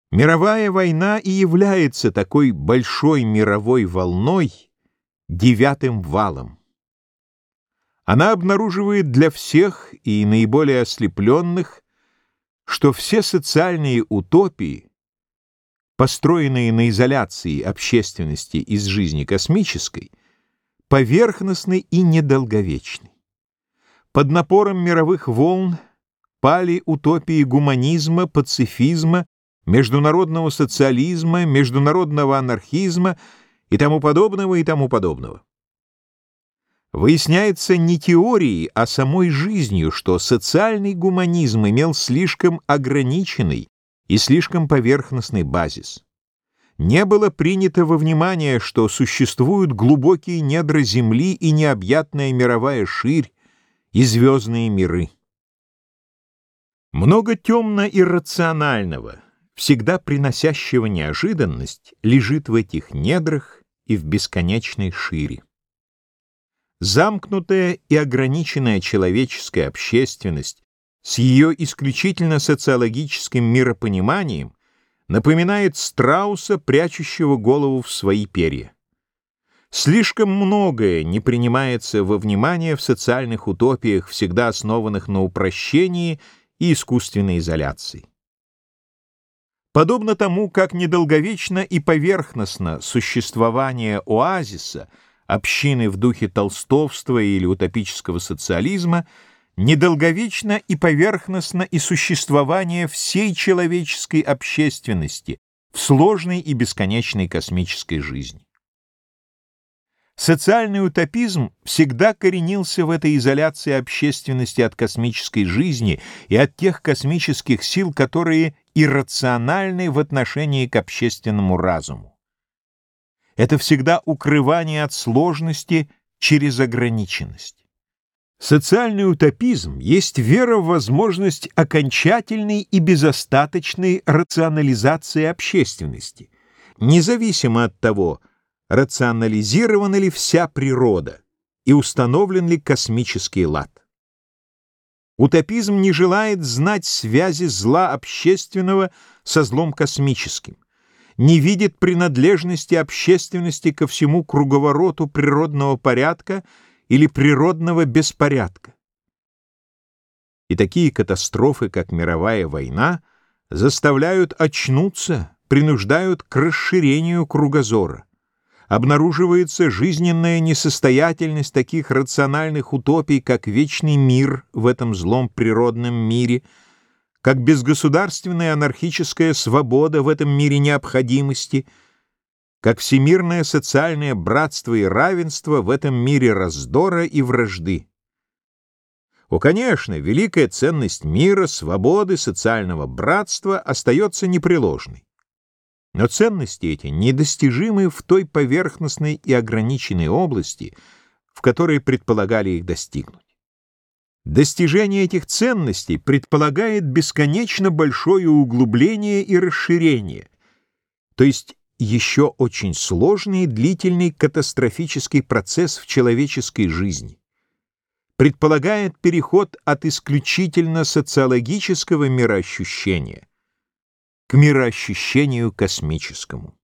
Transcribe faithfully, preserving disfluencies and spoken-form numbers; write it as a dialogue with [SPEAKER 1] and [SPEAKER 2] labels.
[SPEAKER 1] Мировая война и является такой большой мировой волной, девятым валом. Она обнаруживает для всех и наиболее ослепленных, что все социальные утопии, построенные на изоляции общественности из жизни космической, поверхностны и недолговечны. Под напором мировых волн пали утопии гуманизма, пацифизма, международного социализма, международного анархизма и тому подобного, и тому подобного. Выясняется не теорией, а самой жизнью, что социальный гуманизм имел слишком ограниченный и слишком поверхностный базис. Не было принято во внимание, что существуют глубокие недра Земли и необъятная мировая ширь, и звездные миры. Много темно-иррационального, всегда приносящего неожиданность, лежит в этих недрах и в бесконечной шире. Замкнутая и ограниченная человеческая общественность с ее исключительно социологическим миропониманием напоминает страуса, прячущего голову в свои перья. Слишком многое не принимается во внимание в социальных утопиях, всегда основанных на упрощении и искусственной изоляции. Подобно тому, как недолговечно и поверхностно существование оазиса, общины в духе толстовства или утопического социализма, недолговечно и поверхностно и существование всей человеческой общественности в сложной и бесконечной космической жизни. Социальный утопизм всегда коренился в этой изоляции общественности от космической жизни и от тех космических сил, которые иррациональны в отношении к общественному разуму. Это всегда укрывание от сложности через ограниченность. Социальный утопизм есть вера в возможность окончательной и безостаточной рационализации общественности, независимо от того, рационализирована ли вся природа и установлен ли космический лад. Утопизм не желает знать связи зла общественного со злом космическим, не видит принадлежности общественности ко всему круговороту природного порядка или природного беспорядка. И такие катастрофы, как мировая война, заставляют очнуться, принуждают к расширению кругозора. Обнаруживается жизненная несостоятельность таких рациональных утопий, как вечный мир в этом злом природном мире, как безгосударственная анархическая свобода в этом мире необходимости, как всемирное социальное братство и равенство в этом мире раздора и вражды. О, конечно, великая ценность мира, свободы, социального братства остается непреложной. Но ценности эти недостижимы в той поверхностной и ограниченной области, в которой предполагали их достигнуть. Достижение этих ценностей предполагает бесконечно большое углубление и расширение, то есть еще очень сложный и длительный катастрофический процесс в человеческой жизни. Предполагает переход от исключительно социологического мироощущения к мироощущению космическому.